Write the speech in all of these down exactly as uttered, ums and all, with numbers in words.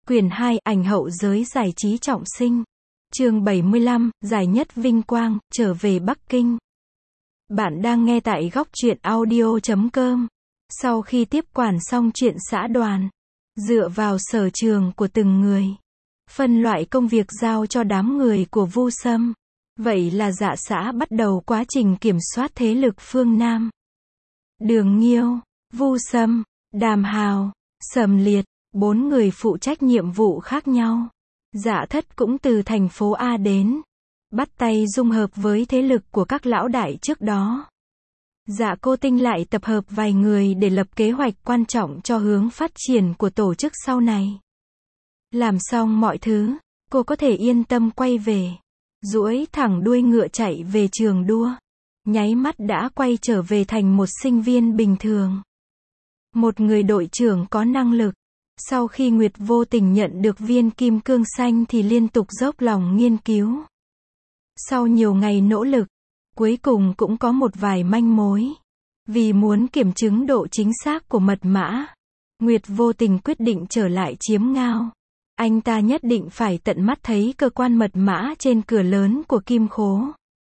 Quyển hai, ảnh hậu giới giải trí trọng sinh. Chương bảy mươi lăm, giải nhất vinh quang, trở về Bắc Kinh. Bạn đang nghe tại góc truyện audio chấm com. Sau khi tiếp quản xong chuyện xã đoàn, dựa vào sở trường của từng người, phân loại công việc giao cho đám người của Vu Sâm. Vậy là Dạ xã bắt đầu quá trình kiểm soát thế lực phương Nam. Đường Nghiêu, Vu Sâm, Đàm Hào, Sầm Liệt, bốn người phụ trách nhiệm vụ khác nhau. Dạ Thất cũng từ thành phố A đến, bắt tay dung hợp với thế lực của các lão đại trước đó. Dạ Cô Tinh lại tập hợp vài người để lập kế hoạch quan trọng cho hướng phát triển của tổ chức sau này. Làm xong mọi thứ, cô có thể yên tâm quay về, duỗi thẳng đuôi ngựa chạy về trường đua. Nháy mắt đã quay trở về thành một sinh viên bình thường. Một người đội trưởng có năng lực. Sau khi Nguyệt vô tình nhận được viên kim cương xanh thì liên tục dốc lòng nghiên cứu. Sau nhiều ngày nỗ lực, cuối cùng cũng có một vài manh mối. Vì muốn kiểm chứng độ chính xác của mật mã, Nguyệt vô tình quyết định trở lại chiếm ngao. Anh ta nhất định phải tận mắt thấy cơ quan mật mã trên cửa lớn của kim khố,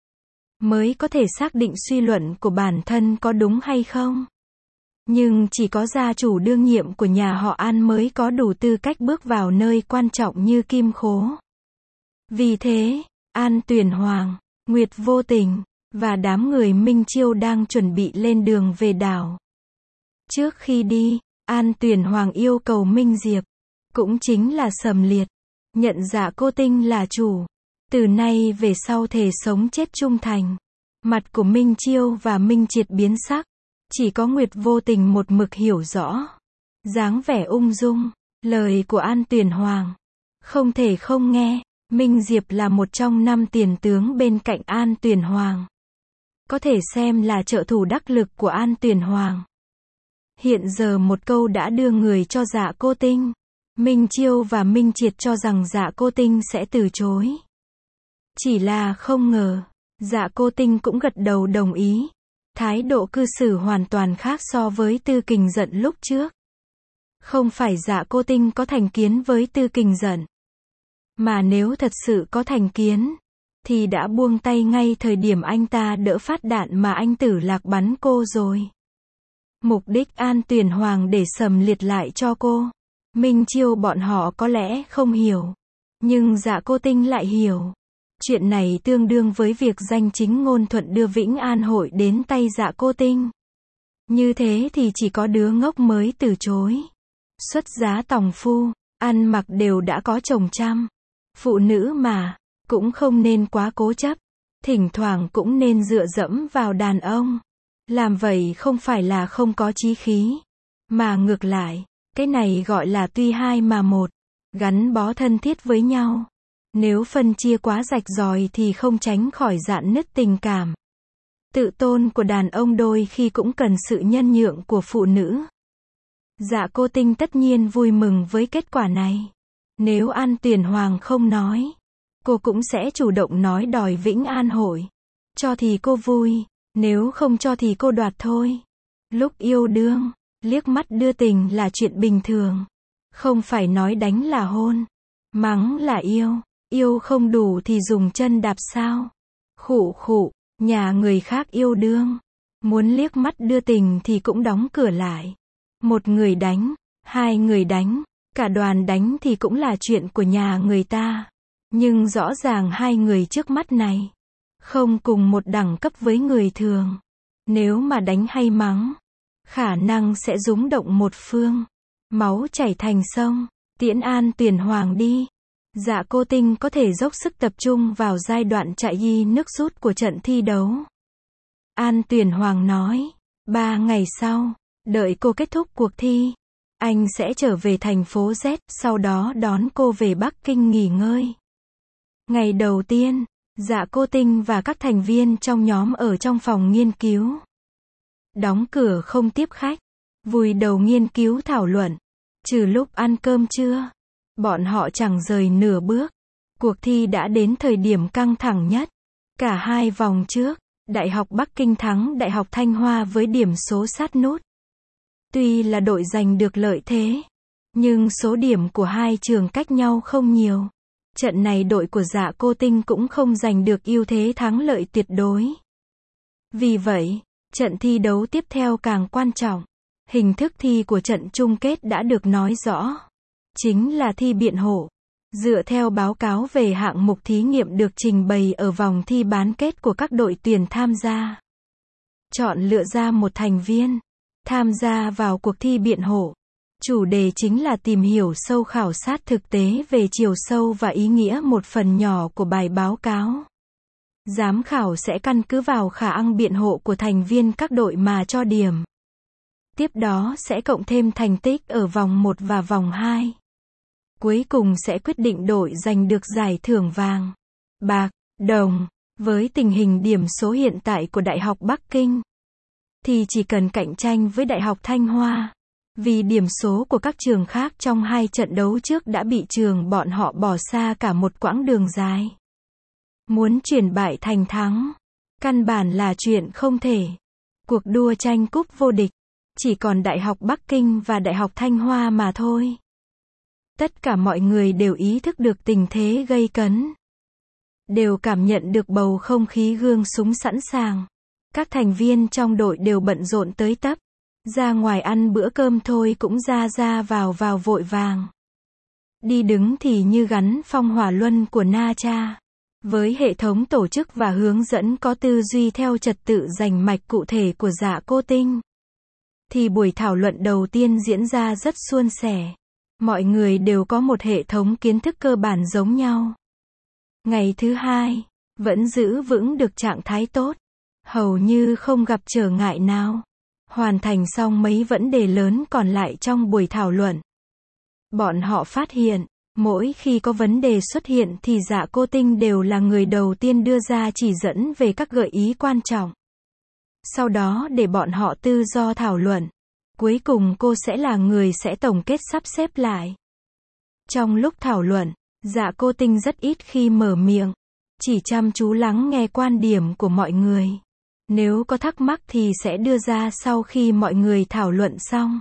mới có thể xác định suy luận của bản thân có đúng hay không. Nhưng chỉ có gia chủ đương nhiệm của nhà họ An mới có đủ tư cách bước vào nơi quan trọng như kim khố. Vì thế, An Tuyển Hoàng, Nguyệt vô tình, và đám người Minh Chiêu đang chuẩn bị lên đường về đảo. Trước khi đi, An Tuyển Hoàng yêu cầu Minh Diệp, cũng chính là Sầm Liệt, nhận Dạ Cô Tinh là chủ. Từ nay về sau thề sống chết trung thành. Mặt của Minh Chiêu và Minh Triệt biến sắc. Chỉ có Nguyệt vô tình một mực hiểu rõ. Dáng vẻ ung dung, lời của An Tuyển Hoàng. Không thể không nghe, Minh Diệp là một trong năm tiền tướng bên cạnh An Tuyển Hoàng. Có thể xem là trợ thủ đắc lực của An Tuyển Hoàng. Hiện giờ một câu đã đưa người cho Dạ Cô Tinh. Minh Chiêu và Minh Triệt cho rằng Dạ Cô Tinh sẽ từ chối. Chỉ là không ngờ, Dạ Cô Tinh cũng gật đầu đồng ý. Thái độ cư xử hoàn toàn khác so với Tư Kình Giận lúc trước. Không phải Dạ Cô Tinh có thành kiến với Tư Kình Giận, mà nếu thật sự có thành kiến, thì đã buông tay ngay thời điểm anh ta đỡ phát đạn mà anh Tử Lạc bắn cô rồi. Mục đích An Tuyển Hoàng để Sầm Liệt lại cho cô. Minh Chiêu bọn họ có lẽ không hiểu, nhưng Dạ Cô Tinh lại hiểu. Chuyện này tương đương với việc danh chính ngôn thuận đưa Vĩnh An hội đến tay Dạ Cô Tinh. Như thế thì chỉ có đứa ngốc mới từ chối. Xuất giá tòng phu, ăn mặc đều đã có chồng chăm. Phụ nữ mà, cũng không nên quá cố chấp. Thỉnh thoảng cũng nên dựa dẫm vào đàn ông. Làm vậy không phải là không có chí khí, mà ngược lại, cái này gọi là tuy hai mà một, gắn bó thân thiết với nhau. Nếu phân chia quá rạch ròi thì không tránh khỏi rạn nứt tình cảm. Tự tôn của đàn ông đôi khi cũng cần sự nhân nhượng của phụ nữ. Dạ Cô Tinh tất nhiên vui mừng với kết quả này. Nếu An Tuyển Hoàng không nói, cô cũng sẽ chủ động nói đòi Vĩnh An hội. Cho thì cô vui, nếu không cho thì cô đoạt thôi. Lúc yêu đương, liếc mắt đưa tình là chuyện bình thường. Không phải nói đánh là hôn, mắng là yêu. Yêu không đủ thì dùng chân đạp sao? Khụ khụ, nhà người khác yêu đương. Muốn liếc mắt đưa tình thì cũng đóng cửa lại. Một người đánh, hai người đánh, cả đoàn đánh thì cũng là chuyện của nhà người ta. Nhưng rõ ràng hai người trước mắt này không cùng một đẳng cấp với người thường. Nếu mà đánh hay mắng, khả năng sẽ rúng động một phương. Máu chảy thành sông, tiễn An Tuyển Hoàng đi. Dạ Cô Tinh có thể dốc sức tập trung vào giai đoạn chạy y nước rút của trận thi đấu. An Tuyển Hoàng nói, ba ngày sau, đợi cô kết thúc cuộc thi, anh sẽ trở về thành phố Z, sau đó đón cô về Bắc Kinh nghỉ ngơi. Ngày đầu tiên, Dạ Cô Tinh và các thành viên trong nhóm ở trong phòng nghiên cứu. Đóng cửa không tiếp khách, vùi đầu nghiên cứu thảo luận, trừ lúc ăn cơm trưa. Bọn họ chẳng rời nửa bước. Cuộc thi đã đến thời điểm căng thẳng nhất. Cả hai vòng trước, Đại học Bắc Kinh thắng Đại học Thanh Hoa với điểm số sát nút. Tuy là đội giành được lợi thế, Nhưng số điểm của hai trường cách nhau không nhiều. Trận này đội của Dạ Cô Tinh cũng không giành được ưu thế thắng lợi tuyệt đối. Vì vậy, trận thi đấu tiếp theo càng quan trọng. Hình thức thi của trận chung kết đã được nói rõ. Chính là thi biện hộ. Dựa theo báo cáo về hạng mục thí nghiệm được trình bày ở vòng thi bán kết của các đội tuyển tham gia. Chọn lựa ra một thành viên, tham gia vào cuộc thi biện hộ. Chủ đề chính là tìm hiểu sâu khảo sát thực tế về chiều sâu và ý nghĩa một phần nhỏ của bài báo cáo. Giám khảo sẽ căn cứ vào khả năng biện hộ của thành viên các đội mà cho điểm. Tiếp đó sẽ cộng thêm thành tích ở vòng một và vòng hai. Cuối cùng sẽ quyết định đội giành được giải thưởng vàng, bạc, đồng. Với tình hình điểm số hiện tại của Đại học Bắc Kinh, thì chỉ cần cạnh tranh với Đại học Thanh Hoa. Vì điểm số của các trường khác trong hai trận đấu trước đã bị trường bọn họ bỏ xa cả một quãng đường dài. Muốn chuyển bại thành thắng, căn bản là chuyện không thể. Cuộc đua tranh cúp vô địch, chỉ còn Đại học Bắc Kinh và Đại học Thanh Hoa mà thôi. Tất cả mọi người đều ý thức được tình thế gây cấn. Đều cảm nhận được bầu không khí gương súng sẵn sàng. Các thành viên trong đội đều bận rộn tới tấp. Ra ngoài ăn bữa cơm thôi cũng ra ra vào vào vội vàng. Đi đứng thì như gắn phong hỏa luân của Na Cha. Với hệ thống tổ chức và hướng dẫn có tư duy theo trật tự rành mạch cụ thể của Dạ Cô Tinh, thì buổi thảo luận đầu tiên diễn ra rất suôn sẻ. Mọi người đều có một hệ thống kiến thức cơ bản giống nhau. Ngày thứ hai, vẫn giữ vững được trạng thái tốt. Hầu như không gặp trở ngại nào. Hoàn thành xong mấy vấn đề lớn còn lại trong buổi thảo luận. Bọn họ phát hiện, mỗi khi có vấn đề xuất hiện thì Dạ Cô Tinh đều là người đầu tiên đưa ra chỉ dẫn về các gợi ý quan trọng. Sau đó để bọn họ tự do thảo luận. Cuối cùng cô sẽ là người sẽ tổng kết sắp xếp lại. Trong lúc thảo luận, Dạ Cô Tinh rất ít khi mở miệng. Chỉ chăm chú lắng nghe quan điểm của mọi người. Nếu có thắc mắc thì sẽ đưa ra sau khi mọi người thảo luận xong.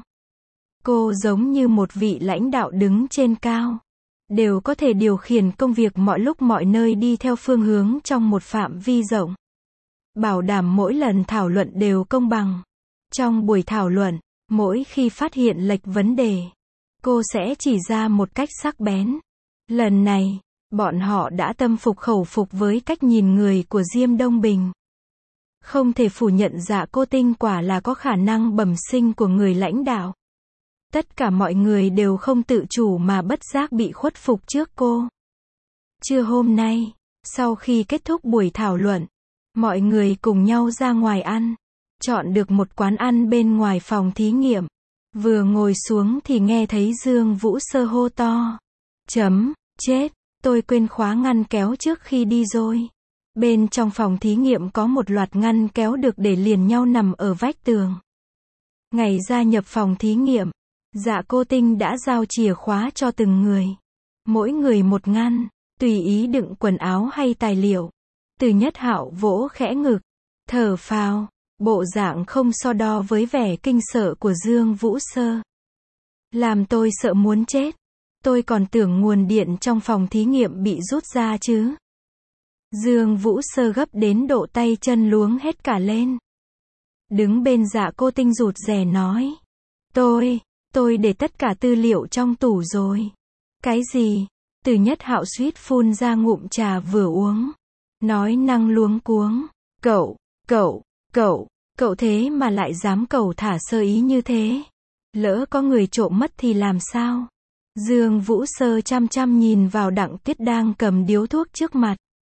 Cô giống như một vị lãnh đạo đứng trên cao. Đều có thể điều khiển công việc mọi lúc mọi nơi đi theo phương hướng trong một phạm vi rộng. Bảo đảm mỗi lần thảo luận đều công bằng. Trong buổi thảo luận, mỗi khi phát hiện lệch vấn đề, cô sẽ chỉ ra một cách sắc bén. Lần này, bọn họ đã tâm phục khẩu phục với cách nhìn người của Diêm Đông Bình. Không thể phủ nhận Dạ Cô Tinh quả là có khả năng bẩm sinh của người lãnh đạo. Tất cả mọi người đều không tự chủ mà bất giác bị khuất phục trước cô. Trưa hôm nay, sau khi kết thúc buổi thảo luận, mọi người cùng nhau ra ngoài ăn. Chọn được một quán ăn bên ngoài phòng thí nghiệm. Vừa ngồi xuống thì nghe thấy Dương Vũ Sơ hô to. Chấm, chết, tôi quên khóa ngăn kéo trước khi đi rồi. Bên trong phòng thí nghiệm có một loạt ngăn kéo được để liền nhau nằm ở vách tường. Ngày gia nhập phòng thí nghiệm, Dạ Cô Tinh đã giao chìa khóa cho từng người. Mỗi người một ngăn, tùy ý đựng quần áo hay tài liệu. Từ Nhất Hạo vỗ khẽ ngực, thở phào, bộ dạng không so đo với vẻ kinh sợ của Dương Vũ Sơ. Làm tôi sợ muốn chết. Tôi còn tưởng nguồn điện trong phòng thí nghiệm bị rút ra chứ. Dương Vũ Sơ gấp đến độ tay chân luống hết cả lên. Đứng bên Dạ Cô Tinh rụt rè nói. Tôi, tôi để tất cả tư liệu trong tủ rồi. Cái gì? Từ Nhất Hạo suýt phun ra ngụm trà vừa uống. Nói năng luống cuống. Cậu, cậu, cậu, cậu thế mà lại dám cẩu thả sơ ý như thế. Lỡ có người trộm mất thì làm sao? Dương Vũ Sơ chăm chăm nhìn vào Đặng Tuyết đang cầm điếu thuốc trước mặt.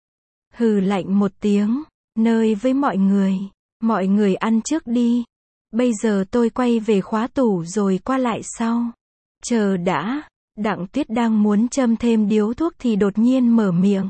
Hừ lạnh một tiếng, nơi với mọi người, mọi người ăn trước đi. Bây giờ tôi quay về khóa tủ rồi qua lại sau. Chờ đã, Đặng Tuyết đang muốn châm thêm điếu thuốc thì đột nhiên mở miệng.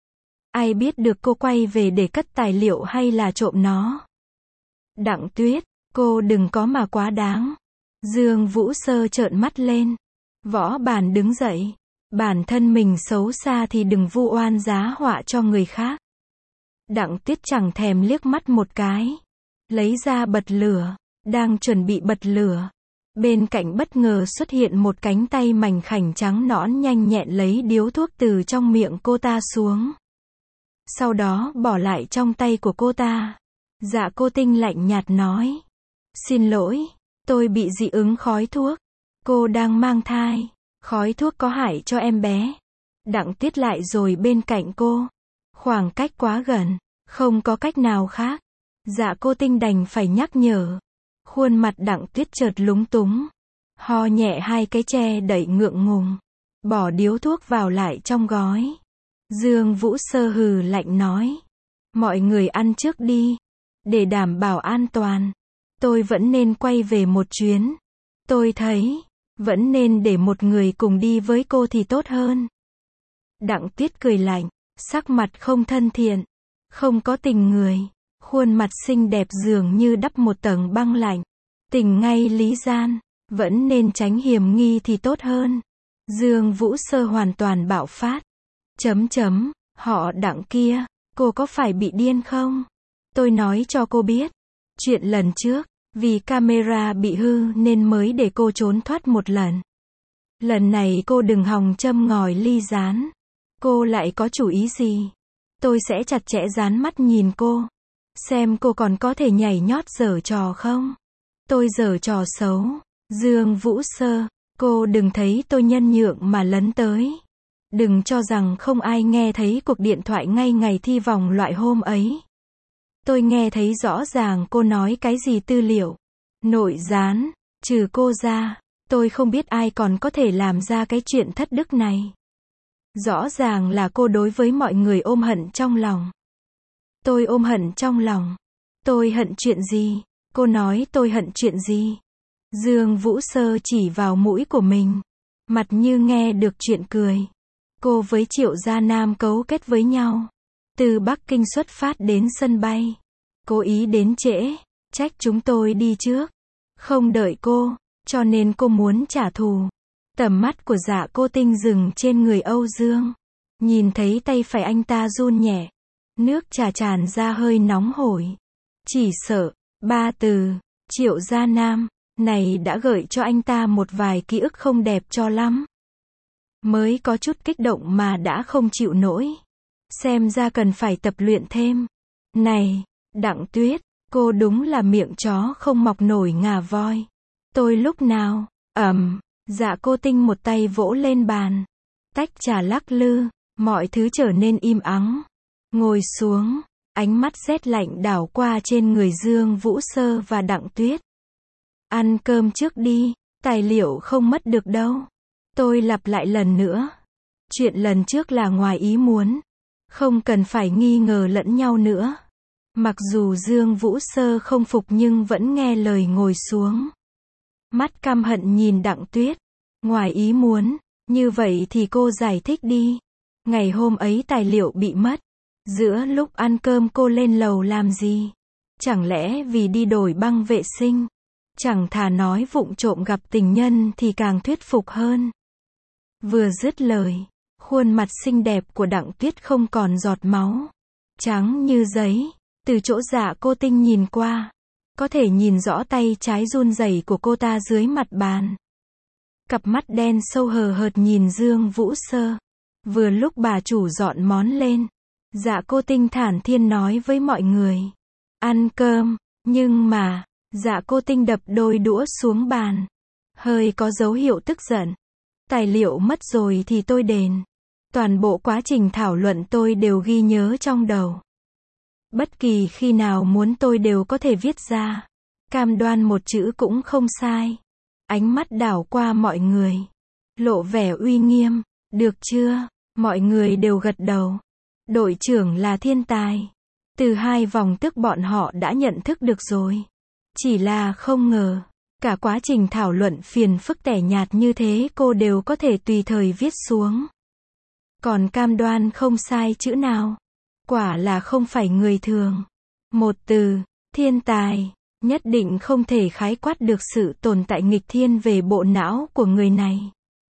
Ai biết được cô quay về để cất tài liệu hay là trộm nó? Đặng Tuyết, cô đừng có mà quá đáng. Dương Vũ Sơ trợn mắt lên. Võ Bản đứng dậy. Bản thân mình xấu xa thì đừng vu oan giá họa cho người khác. Đặng Tuyết chẳng thèm liếc mắt một cái. Lấy ra bật lửa. Đang chuẩn bị bật lửa. Bên cạnh bất ngờ xuất hiện một cánh tay mảnh khảnh trắng nõn nhanh nhẹn lấy điếu thuốc từ trong miệng cô ta xuống. Sau đó bỏ lại trong tay của cô ta. Dạ Cô Tinh lạnh nhạt nói. Xin lỗi, tôi bị dị ứng khói thuốc. Cô đang mang thai. Khói thuốc có hại cho em bé. Đặng Tuyết lại rồi bên cạnh cô. Khoảng cách quá gần. Không có cách nào khác. Dạ Cô Tinh đành phải nhắc nhở. Khuôn mặt Đặng Tuyết chợt lúng túng. Ho nhẹ hai cái che đậy ngượng ngùng. Bỏ điếu thuốc vào lại trong gói. Dương Vũ Sơ hừ lạnh nói. Mọi người ăn trước đi. Để đảm bảo an toàn. Tôi vẫn nên quay về một chuyến. Tôi thấy, vẫn nên để một người cùng đi với cô thì tốt hơn. Đặng Tuyết cười lạnh, sắc mặt không thân thiện, không có tình người. Khuôn mặt xinh đẹp dường như đắp một tầng băng lạnh. Tình ngay lý gian, vẫn nên tránh hiểm nghi thì tốt hơn. Dương Vũ Sơ hoàn toàn bạo phát. Chấm chấm, họ Đặng kia, cô có phải bị điên không? Tôi nói cho cô biết. Chuyện lần trước, vì camera bị hư nên mới để cô trốn thoát một lần. Lần này cô đừng hòng châm ngòi ly gián. Cô lại có chủ ý gì? Tôi sẽ chặt chẽ dán mắt nhìn cô. Xem cô còn có thể nhảy nhót giở trò không? Tôi giở trò xấu. Dương Vũ Sơ, cô đừng thấy tôi nhân nhượng mà lấn tới. Đừng cho rằng không ai nghe thấy cuộc điện thoại ngay ngày thi vòng loại hôm ấy. Tôi nghe thấy rõ ràng cô nói cái gì tư liệu. Nội gián, trừ cô ra, tôi không biết ai còn có thể làm ra cái chuyện thất đức này. Rõ ràng là cô đối với mọi người ôm hận trong lòng. Tôi ôm hận trong lòng. Tôi hận chuyện gì? Cô nói tôi hận chuyện gì? Dương Vũ Sơ chỉ vào mũi của mình. Mặt như nghe được chuyện cười. Cô với Triệu Gia Nam cấu kết với nhau. Từ Bắc Kinh xuất phát đến sân bay. Cố ý đến trễ. Trách chúng tôi đi trước. Không đợi cô. Cho nên cô muốn trả thù. Tầm mắt của Dạ Cô Tinh dừng trên người Âu Dương. Nhìn thấy tay phải anh ta run nhẹ. Nước trà tràn ra hơi nóng hổi. Chỉ sợ, ba từ, Triệu Gia Nam, này đã gợi cho anh ta một vài ký ức không đẹp cho lắm. Mới có chút kích động mà đã không chịu nổi. Xem ra cần phải tập luyện thêm. Này, Đặng Tuyết, cô đúng là miệng chó không mọc nổi ngà voi. Tôi lúc nào, ầm, Dạ Cô Tinh một tay vỗ lên bàn. Tách trà lắc lư, mọi thứ trở nên im ắng. Ngồi xuống, ánh mắt rét lạnh đảo qua trên người Dương Vũ Sơ và Đặng Tuyết. Ăn cơm trước đi, tài liệu không mất được đâu. Tôi lặp lại lần nữa. Chuyện lần trước là ngoài ý muốn. Không cần phải nghi ngờ lẫn nhau nữa. Mặc dù Dương Vũ Sơ không phục nhưng vẫn nghe lời ngồi xuống. Mắt căm hận nhìn Đặng Tuyết. Ngoài ý muốn, như vậy thì cô giải thích đi. Ngày hôm ấy tài liệu bị mất. Giữa lúc ăn cơm cô lên lầu làm gì? Chẳng lẽ vì đi đổi băng vệ sinh? Chẳng thà nói vụng trộm gặp tình nhân thì càng thuyết phục hơn. Vừa dứt lời, khuôn mặt xinh đẹp của Đặng Tuyết không còn giọt máu. Trắng như giấy, từ chỗ Dạ Cô Tinh nhìn qua. Có thể nhìn rõ tay trái run rẩy của cô ta dưới mặt bàn. Cặp mắt đen sâu hờ hợt nhìn Dương Vũ Sơ. Vừa lúc bà chủ dọn món lên. Dạ Cô Tinh thản thiên nói với mọi người. Ăn cơm, nhưng mà, Dạ Cô Tinh đập đôi đũa xuống bàn. Hơi có dấu hiệu tức giận. Tài liệu mất rồi thì tôi đền. Toàn bộ quá trình thảo luận tôi đều ghi nhớ trong đầu. Bất kỳ khi nào muốn tôi đều có thể viết ra. Cam đoan một chữ cũng không sai. Ánh mắt đảo qua mọi người. Lộ vẻ uy nghiêm. Được chưa? Mọi người đều gật đầu. Đội trưởng là thiên tài. Từ hai vòng tức bọn họ đã nhận thức được rồi. Chỉ là không ngờ. Cả quá trình thảo luận phiền phức tẻ nhạt như thế cô đều có thể tùy thời viết xuống. Còn cam đoan không sai chữ nào. Quả là không phải người thường. Một từ, thiên tài, nhất định không thể khái quát được sự tồn tại nghịch thiên về bộ não của người này.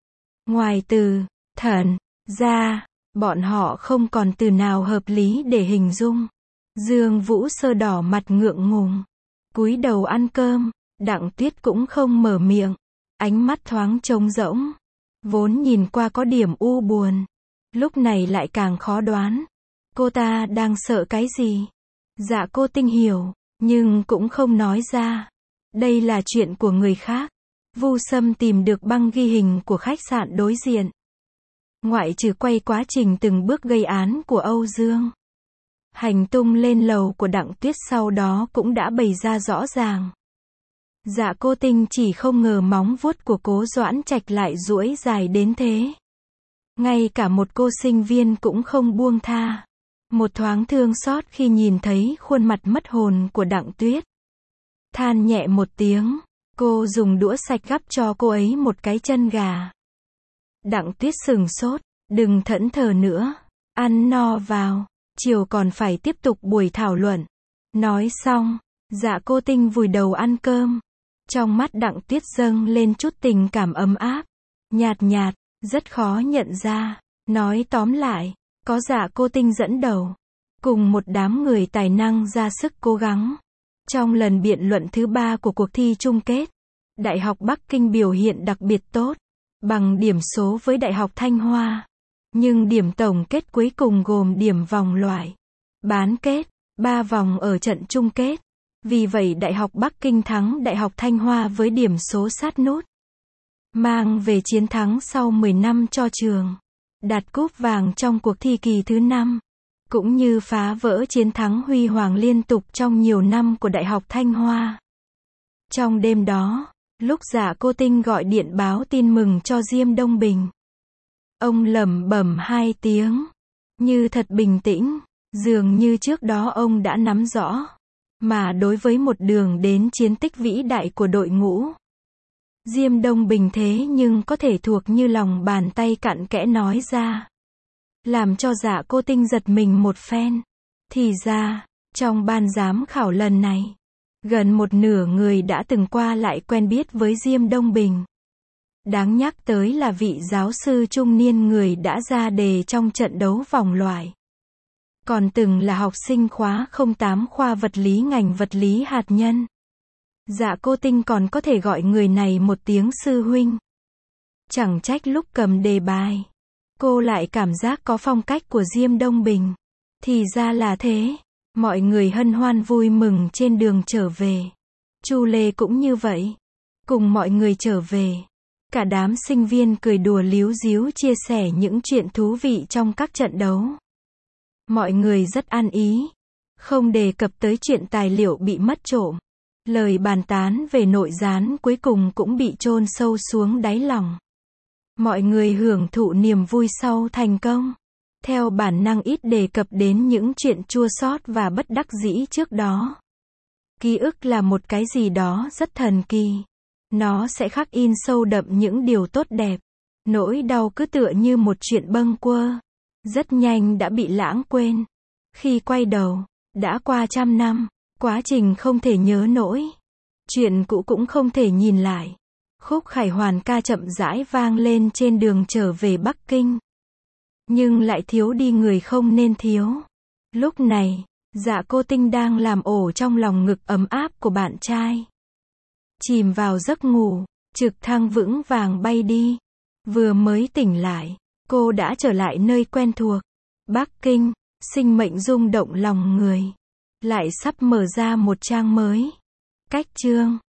Ngoài từ, thần, ra, bọn họ không còn từ nào hợp lý để hình dung. Dương Vũ Sơ đỏ mặt ngượng ngùng. Cúi đầu ăn cơm. Đặng Tuyết cũng không mở miệng, ánh mắt thoáng trống rỗng, vốn nhìn qua có điểm u buồn, lúc này lại càng khó đoán. Cô ta đang sợ cái gì? Dạ Cô Tinh hiểu, nhưng cũng không nói ra. Đây là chuyện của người khác. Vu Sâm tìm được băng ghi hình của khách sạn đối diện. Ngoại trừ quay quá trình từng bước gây án của Âu Dương, hành tung lên lầu của Đặng Tuyết sau đó cũng đã bày ra rõ ràng. Dạ Cô Tinh chỉ không ngờ móng vuốt của Cố Doãn Trạch lại duỗi dài đến thế. Ngay cả một cô sinh viên cũng không buông tha. Một thoáng thương xót khi nhìn thấy khuôn mặt mất hồn của Đặng Tuyết. Than nhẹ một tiếng, cô dùng đũa sạch gắp cho cô ấy một cái chân gà. Đặng Tuyết sừng sốt, đừng thẫn thờ nữa, ăn no vào, chiều còn phải tiếp tục buổi thảo luận. Nói xong, Dạ Cô Tinh vùi đầu ăn cơm. Trong mắt Đặng Tuyết dâng lên chút tình cảm ấm áp, nhạt nhạt, rất khó nhận ra. Nói tóm lại, có Dạ Cô Tinh dẫn đầu, cùng một đám người tài năng ra sức cố gắng. Trong lần biện luận thứ ba của cuộc thi chung kết, Đại học Bắc Kinh biểu hiện đặc biệt tốt, bằng điểm số với Đại học Thanh Hoa. Nhưng điểm tổng kết cuối cùng gồm điểm vòng loại, bán kết, ba vòng ở trận chung kết. Vì vậy Đại học Bắc Kinh thắng Đại học Thanh Hoa với điểm số sát nút, mang về chiến thắng sau mười năm cho trường, đạt cúp vàng trong cuộc thi kỳ thứ năm, cũng như phá vỡ chiến thắng huy hoàng liên tục trong nhiều năm của Đại học Thanh Hoa. Trong đêm đó, lúc Dạ Cô Tinh gọi điện báo tin mừng cho Diêm Đông Bình, ông lẩm bẩm hai tiếng, như thật bình tĩnh, dường như trước đó ông đã nắm rõ. Mà đối với một đường đến chiến tích vĩ đại của đội ngũ, Diêm Đông Bình thế nhưng có thể thuộc như lòng bàn tay cặn kẽ nói ra, làm cho Dạ Cô Tinh giật mình một phen. Thì ra, trong ban giám khảo lần này, gần một nửa người đã từng qua lại quen biết với Diêm Đông Bình. Đáng nhắc tới là vị giáo sư trung niên người đã ra đề trong trận đấu vòng loại, còn từng là học sinh khóa không tám khoa vật lý ngành vật lý hạt nhân. Dạ Cô Tinh còn có thể gọi người này một tiếng sư huynh. Chẳng trách lúc cầm đề bài, cô lại cảm giác có phong cách của Diêm Đông Bình. Thì ra là thế. Mọi người hân hoan vui mừng trên đường trở về. Chu Lê cũng như vậy. Cùng mọi người trở về, cả đám sinh viên cười đùa líu díu chia sẻ những chuyện thú vị trong các trận đấu. Mọi người rất ăn ý, không đề cập tới chuyện tài liệu bị mất trộm. Lời bàn tán về nội gián cuối cùng cũng bị chôn sâu xuống đáy lòng. Mọi người hưởng thụ niềm vui sau thành công, theo bản năng ít đề cập đến những chuyện chua xót và bất đắc dĩ trước đó. Ký ức là một cái gì đó rất thần kỳ. Nó sẽ khắc in sâu đậm những điều tốt đẹp. Nỗi đau cứ tựa như một chuyện bâng quơ, rất nhanh đã bị lãng quên. Khi quay đầu, đã qua trăm năm, quá trình không thể nhớ nổi. Chuyện cũ cũng không thể nhìn lại. Khúc khải hoàn ca chậm rãi vang lên trên đường trở về Bắc Kinh. Nhưng lại thiếu đi người không nên thiếu. Lúc này, Dạ Cô Tinh đang làm ổ trong lòng ngực ấm áp của bạn trai. Chìm vào giấc ngủ, trực thăng vững vàng bay đi. Vừa mới tỉnh lại, cô đã trở lại nơi quen thuộc. Bắc Kinh, sinh mệnh rung động lòng người. Lại sắp mở ra một trang mới. Cách chương